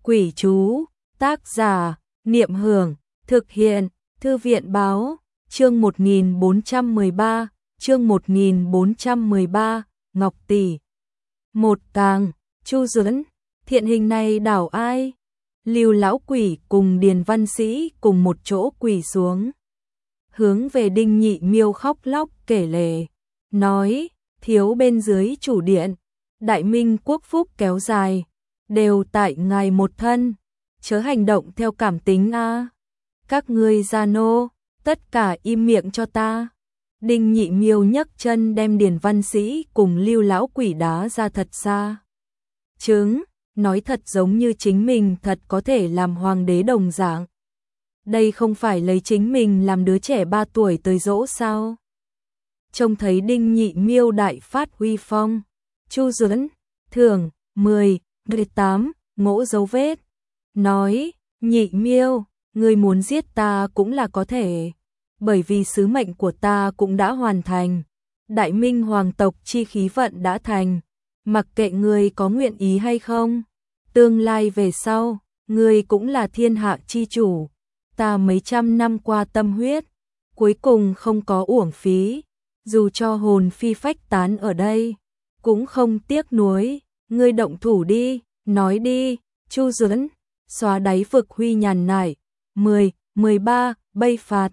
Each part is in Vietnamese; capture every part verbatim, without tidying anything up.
Quỷ chú, tác giả, Niệm Hưởng, thực hiện, Thư viện báo, chương một nghìn bốn trăm mười ba, chương một nghìn bốn trăm mười ba, Ngọc Tỷ. Một tàng, Chu Duẫn, thiện hình này đảo ai? Lưu lão quỷ cùng Điền Văn Sĩ cùng một chỗ quỳ xuống. Hướng về Đinh Nhị Miêu khóc lóc kể lể, nói, thiếu bên dưới chủ điện, đại minh quốc phúc kéo dài, đều tại ngài một thân, chớ hành động theo cảm tính a. Các ngươi gia nô, tất cả im miệng cho ta. Đinh Nhị Miêu nhấc chân đem Điền Văn Sĩ cùng Lưu lão quỷ đá ra thật xa. Chứng, nói thật giống như chính mình thật có thể làm hoàng đế đồng dạng. Đây không phải lấy chính mình làm đứa trẻ ba tuổi tới dỗ sao? Trông thấy Đinh Nhị Miêu đại phát huy phong, Chu Duẫn, thưởng, mười, mười tám, ngỗ dấu vết. Nói, Nhị Miêu, ngươi muốn giết ta cũng là có thể, bởi vì sứ mệnh của ta cũng đã hoàn thành. Đại minh hoàng tộc chi khí vận đã thành, mặc kệ ngươi có nguyện ý hay không, tương lai về sau, ngươi cũng là thiên hạ chi chủ. Ta mấy trăm năm qua tâm huyết, cuối cùng không có uổng phí, dù cho hồn phi phách tán ở đây, cũng không tiếc nuối. Ngươi động thủ đi, nói đi. Chu Duẫn, xóa đáy vực huy nhàn nại, mười, mười ba, bây phạt.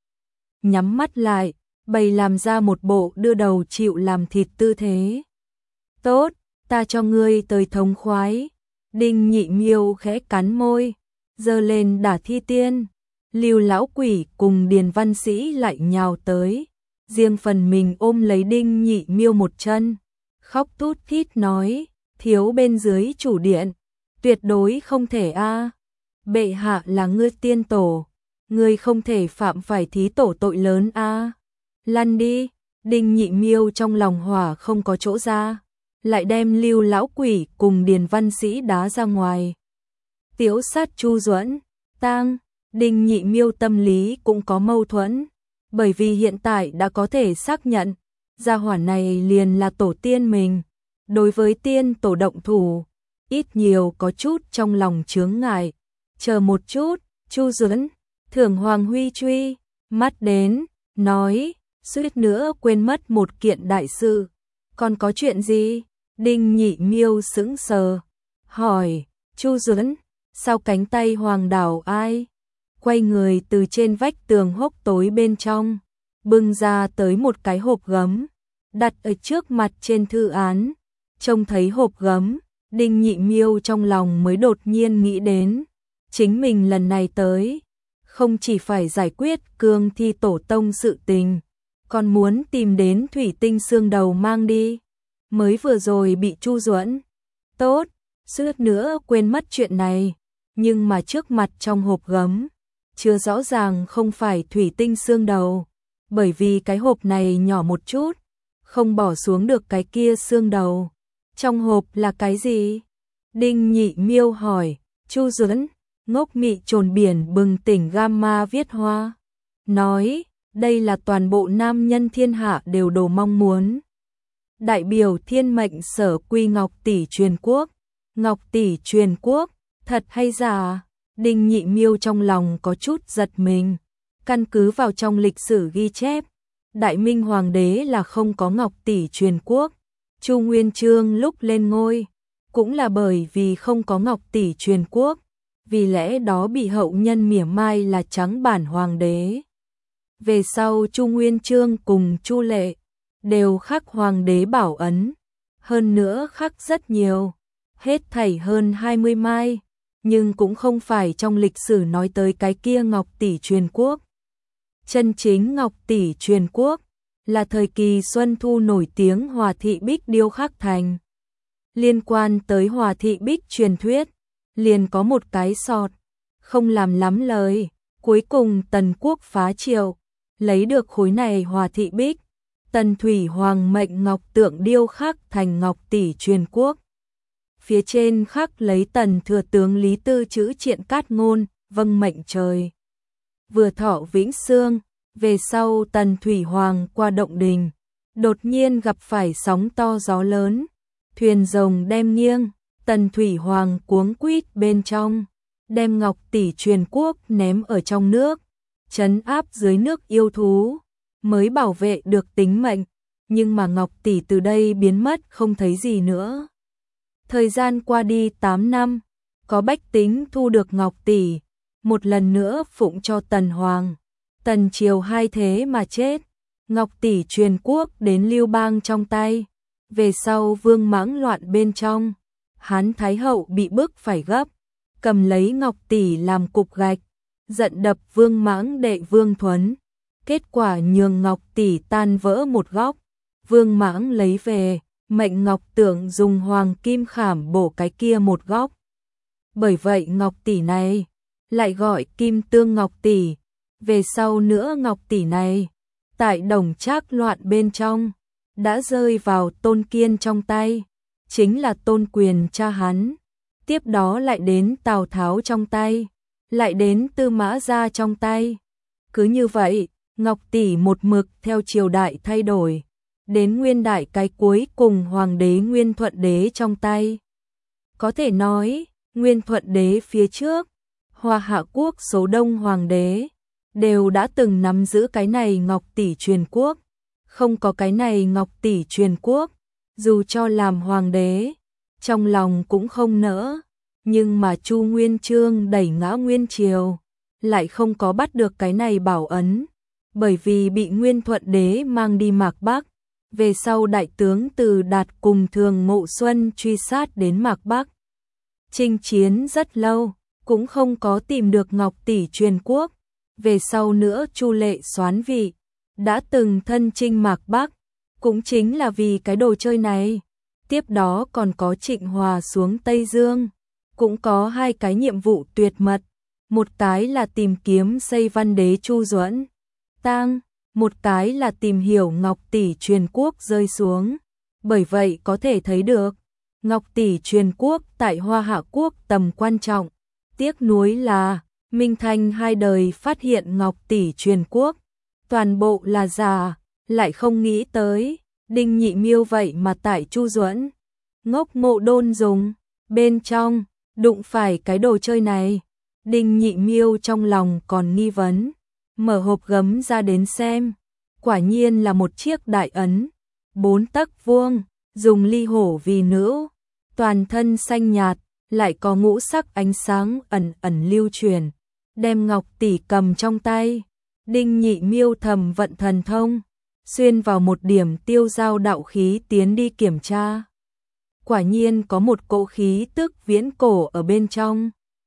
Nhắm mắt lại, bày làm ra một bộ đưa đầu chịu làm thịt tư thế. Tốt, ta cho ngươi tới thống khoái. Đinh Nhị Miêu khẽ cắn môi, giơ lên đả thi tiên. Lưu lão quỷ cùng Điền Văn Sĩ lại nhào tới, riêng phần mình ôm lấy Đinh Nhị Miêu một chân, khóc tút thít nói, thiếu bên dưới chủ điện, tuyệt đối không thể a. Bệ hạ là ngươi tiên tổ, ngươi không thể phạm phải thí tổ tội lớn a. Lăn đi. Đinh Nhị Miêu trong lòng hỏa không có chỗ ra, lại đem Lưu lão quỷ cùng Điền Văn Sĩ đá ra ngoài. Tiếu sát Chu Duẫn, tang. Đinh Nhị Miêu tâm lý cũng có mâu thuẫn, bởi vì hiện tại đã có thể xác nhận, gia hỏa này liền là tổ tiên mình. Đối với tiên tổ động thủ, ít nhiều có chút trong lòng chướng ngại. Chờ một chút, Chu Duẫn, thưởng Hoàng Huy truy, mắt đến, nói, suýt nữa quên mất một kiện đại sự. Còn có chuyện gì? Đinh Nhị Miêu sững sờ, hỏi, Chu Duẫn, sao cánh tay hoàng đảo ai? Quay người từ trên vách tường hốc tối bên trong, bưng ra tới một cái hộp gấm, đặt ở trước mặt trên thư án. Trông thấy hộp gấm, Đinh Nhị Miêu trong lòng mới đột nhiên nghĩ đến, chính mình lần này tới, không chỉ phải giải quyết cương thi tổ tông sự tình, còn muốn tìm đến thủy tinh xương đầu mang đi. Mới vừa rồi bị Chu Duẫn, tốt, suýt nữa quên mất chuyện này, nhưng mà trước mặt trong hộp gấm, chưa rõ ràng không phải thủy tinh xương đầu, bởi vì cái hộp này nhỏ một chút, không bỏ xuống được cái kia xương đầu. Trong hộp là cái gì? Đinh Nhị Miêu hỏi. Chu Duẫn, ngốc mị trồn biển bừng tỉnh gamma viết hoa, nói, đây là toàn bộ nam nhân thiên hạ đều đồ mong muốn. Đại biểu thiên mệnh sở quy Ngọc Tỷ truyền quốc. Ngọc Tỷ truyền quốc, thật hay giả? Đinh Nhị Miêu trong lòng có chút giật mình. Căn cứ vào trong lịch sử ghi chép, Đại Minh Hoàng đế là không có Ngọc Tỷ truyền quốc. Chu Nguyên Chương lúc lên ngôi, cũng là bởi vì không có Ngọc Tỷ truyền quốc, vì lẽ đó bị hậu nhân mỉa mai là trắng bản hoàng đế. Về sau Chu Nguyên Chương cùng Chu Lệ đều khắc hoàng đế bảo ấn, hơn nữa khắc rất nhiều, hết thảy hơn hai mươi mai. Nhưng cũng không phải trong lịch sử nói tới cái kia Ngọc Tỷ truyền quốc. Chân chính Ngọc Tỷ truyền quốc là thời kỳ Xuân Thu nổi tiếng Hòa Thị Bích điêu khắc thành. Liên quan tới Hòa Thị Bích truyền thuyết, liền có một cái sọt, không làm lắm lời, cuối cùng Tần Quốc phá triệu, lấy được khối này Hòa Thị Bích, Tần Thủy Hoàng mệnh ngọc tượng điêu khắc thành Ngọc Tỷ truyền quốc. Phía trên khắc lấy Tần thừa tướng Lý Tư chữ triện cát ngôn, vâng mệnh trời. Vừa thọ vĩnh sương, về sau Tần Thủy Hoàng qua động đình, đột nhiên gặp phải sóng to gió lớn, thuyền rồng đem nghiêng, Tần Thủy Hoàng cuống quýt bên trong, đem ngọc tỷ truyền quốc ném ở trong nước, trấn áp dưới nước yêu thú, mới bảo vệ được tính mệnh, nhưng mà ngọc tỷ từ đây biến mất không thấy gì nữa. Thời gian qua đi tám năm, có bách tính thu được ngọc tỷ, một lần nữa phụng cho Tần Hoàng. Tần triều hai thế mà chết, ngọc tỷ truyền quốc đến Lưu Bang trong tay. Về sau Vương Mãng loạn bên trong, Hán Thái Hậu bị bức phải gấp, cầm lấy ngọc tỷ làm cục gạch, giận đập Vương Mãng đệ Vương Thuấn. Kết quả nhường ngọc tỷ tan vỡ một góc, Vương Mãng lấy về, mệnh Ngọc Tưởng dùng hoàng kim khảm bổ cái kia một góc. Bởi vậy ngọc tỷ này lại gọi Kim Tương Ngọc tỷ. Về sau nữa ngọc tỷ này, tại Đồng Trác loạn bên trong, đã rơi vào Tôn Kiên trong tay, chính là Tôn Quyền cha hắn. Tiếp đó lại đến Tào Tháo trong tay, lại đến Tư Mã Gia trong tay. Cứ như vậy, ngọc tỷ một mực theo triều đại thay đổi, đến nguyên đại cái cuối cùng hoàng đế Nguyên Thuận Đế trong tay. Có thể nói, Nguyên Thuận Đế phía trước, Hoa Hạ Quốc số đông hoàng đế, đều đã từng nắm giữ cái này ngọc tỷ truyền quốc. Không có cái này ngọc tỷ truyền quốc, dù cho làm hoàng đế, trong lòng cũng không nỡ. Nhưng mà Chu Nguyên Chương đẩy ngã Nguyên Triều, lại không có bắt được cái này bảo ấn, bởi vì bị Nguyên Thuận Đế mang đi Mạc Bắc. Về sau đại tướng Từ Đạt cùng Thường Ngộ Xuân truy sát đến Mạc Bắc, chinh chiến rất lâu, cũng không có tìm được ngọc tỷ truyền quốc. Về sau nữa Chu Lệ soán vị, đã từng thân chinh Mạc Bắc, cũng chính là vì cái đồ chơi này. Tiếp đó còn có Trịnh Hòa xuống Tây Dương, cũng có hai cái nhiệm vụ tuyệt mật, một cái là tìm kiếm xây văn đế Chu Duẫn tang, một cái là tìm hiểu ngọc tỷ truyền quốc rơi xuống. Bởi vậy có thể thấy được, ngọc tỷ truyền quốc tại Hoa Hạ Quốc tầm quan trọng. Tiếc nuối là, Minh Thanh hai đời phát hiện ngọc tỷ truyền quốc, toàn bộ là giả, lại không nghĩ tới, Đinh Nhị Miêu vậy mà tại Chu Duẫn Ngốc Mộ Đôn dùng, bên trong, đụng phải cái đồ chơi này. Đinh Nhị Miêu trong lòng còn nghi vấn, mở hộp gấm ra đến xem, quả nhiên là một chiếc đại ấn, bốn tấc vuông, dùng ly hổ vì nữ, toàn thân xanh nhạt, lại có ngũ sắc ánh sáng ẩn ẩn lưu truyền, đem ngọc tỷ cầm trong tay. Đinh Nhị Miêu thầm vận thần thông, xuyên vào một điểm tiêu giao đạo khí tiến đi kiểm tra. Quả nhiên có một cỗ khí tức viễn cổ ở bên trong.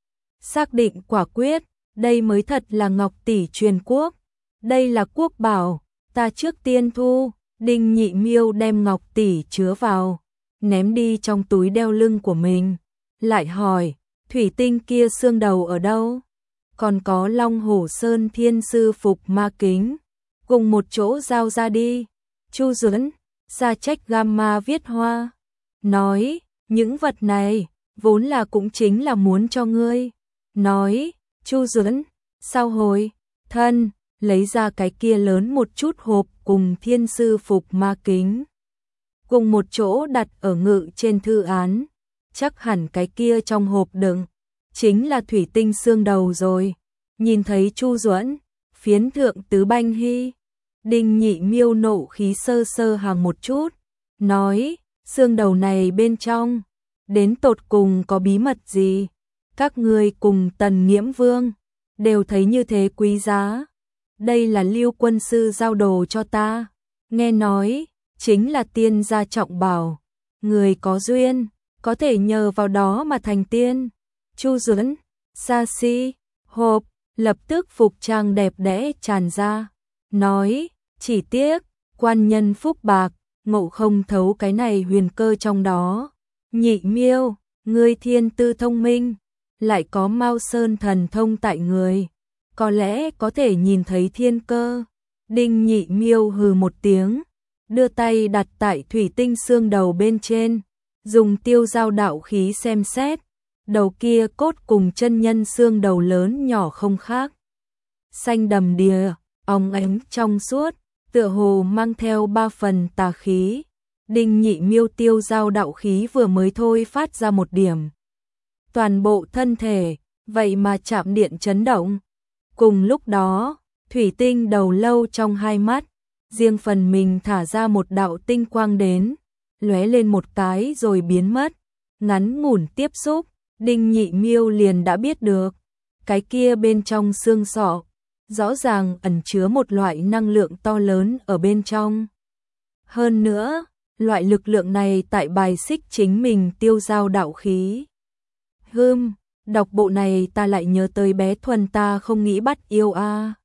Xác định quả quyết, đây mới thật là ngọc tỷ truyền quốc. Đây là quốc bảo, ta trước tiên thu. Đinh Nhị Miêu đem ngọc tỷ chứa vào, ném đi trong túi đeo lưng của mình. Lại hỏi, thủy tinh kia xương đầu ở đâu? Còn có Long Hổ Sơn Thiên Sư Phục Ma Kính, cùng một chỗ giao ra đi. Chu Duẫn, Sa Trách Gamma viết hoa, nói, những vật này, vốn là cũng chính là muốn cho ngươi. Nói, Chu Duẫn, sao hồi, thân, lấy ra cái kia lớn một chút hộp cùng Thiên Sư Phục Ma Kính, cùng một chỗ đặt ở ngự trên thư án. Chắc hẳn cái kia trong hộp đựng, chính là thủy tinh xương đầu rồi. Nhìn thấy Chu Duẫn, phiến thượng tứ banh hy, Đinh Nhị Miêu nộ khí sơ sơ hàng một chút, nói, xương đầu này bên trong, đến tột cùng có bí mật gì? Các ngươi cùng Tần Nghiễm Vương, đều thấy như thế quý giá. Đây là Lưu quân sư giao đồ cho ta, nghe nói, chính là tiên gia trọng bảo. Người có duyên, có thể nhờ vào đó mà thành tiên. Chu Duẫn, xa xi, hộp, lập tức phục trang đẹp đẽ tràn ra, nói, chỉ tiếc, quan nhân phúc bạc, ngộ không thấu cái này huyền cơ trong đó. Nhị Miêu, ngươi thiên tư thông minh, lại có Mao Sơn thần thông tại người, có lẽ có thể nhìn thấy thiên cơ. Đinh Nhị Miêu hừ một tiếng, đưa tay đặt tại thủy tinh xương đầu bên trên, dùng tiêu giao đạo khí xem xét. Đầu kia cốt cùng chân nhân xương đầu lớn nhỏ không khác, xanh đầm đìa, óng ánh trong suốt, tựa hồ mang theo ba phần tà khí. Đinh Nhị Miêu tiêu giao đạo khí vừa mới thôi phát ra một điểm. Toàn bộ thân thể, vậy mà chạm điện chấn động. Cùng lúc đó, thủy tinh đầu lâu trong hai mắt, riêng phần mình thả ra một đạo tinh quang đến, lóe lên một cái rồi biến mất. Ngắn ngủn tiếp xúc, Đinh Nhị Miêu liền đã biết được, cái kia bên trong xương sọ, rõ ràng ẩn chứa một loại năng lượng to lớn ở bên trong. Hơn nữa, loại lực lượng này tại bài xích chính mình tiêu giao đạo khí. Hừm, đọc bộ này ta lại nhớ tới bé Thuần ta không nghĩ bắt yêu a.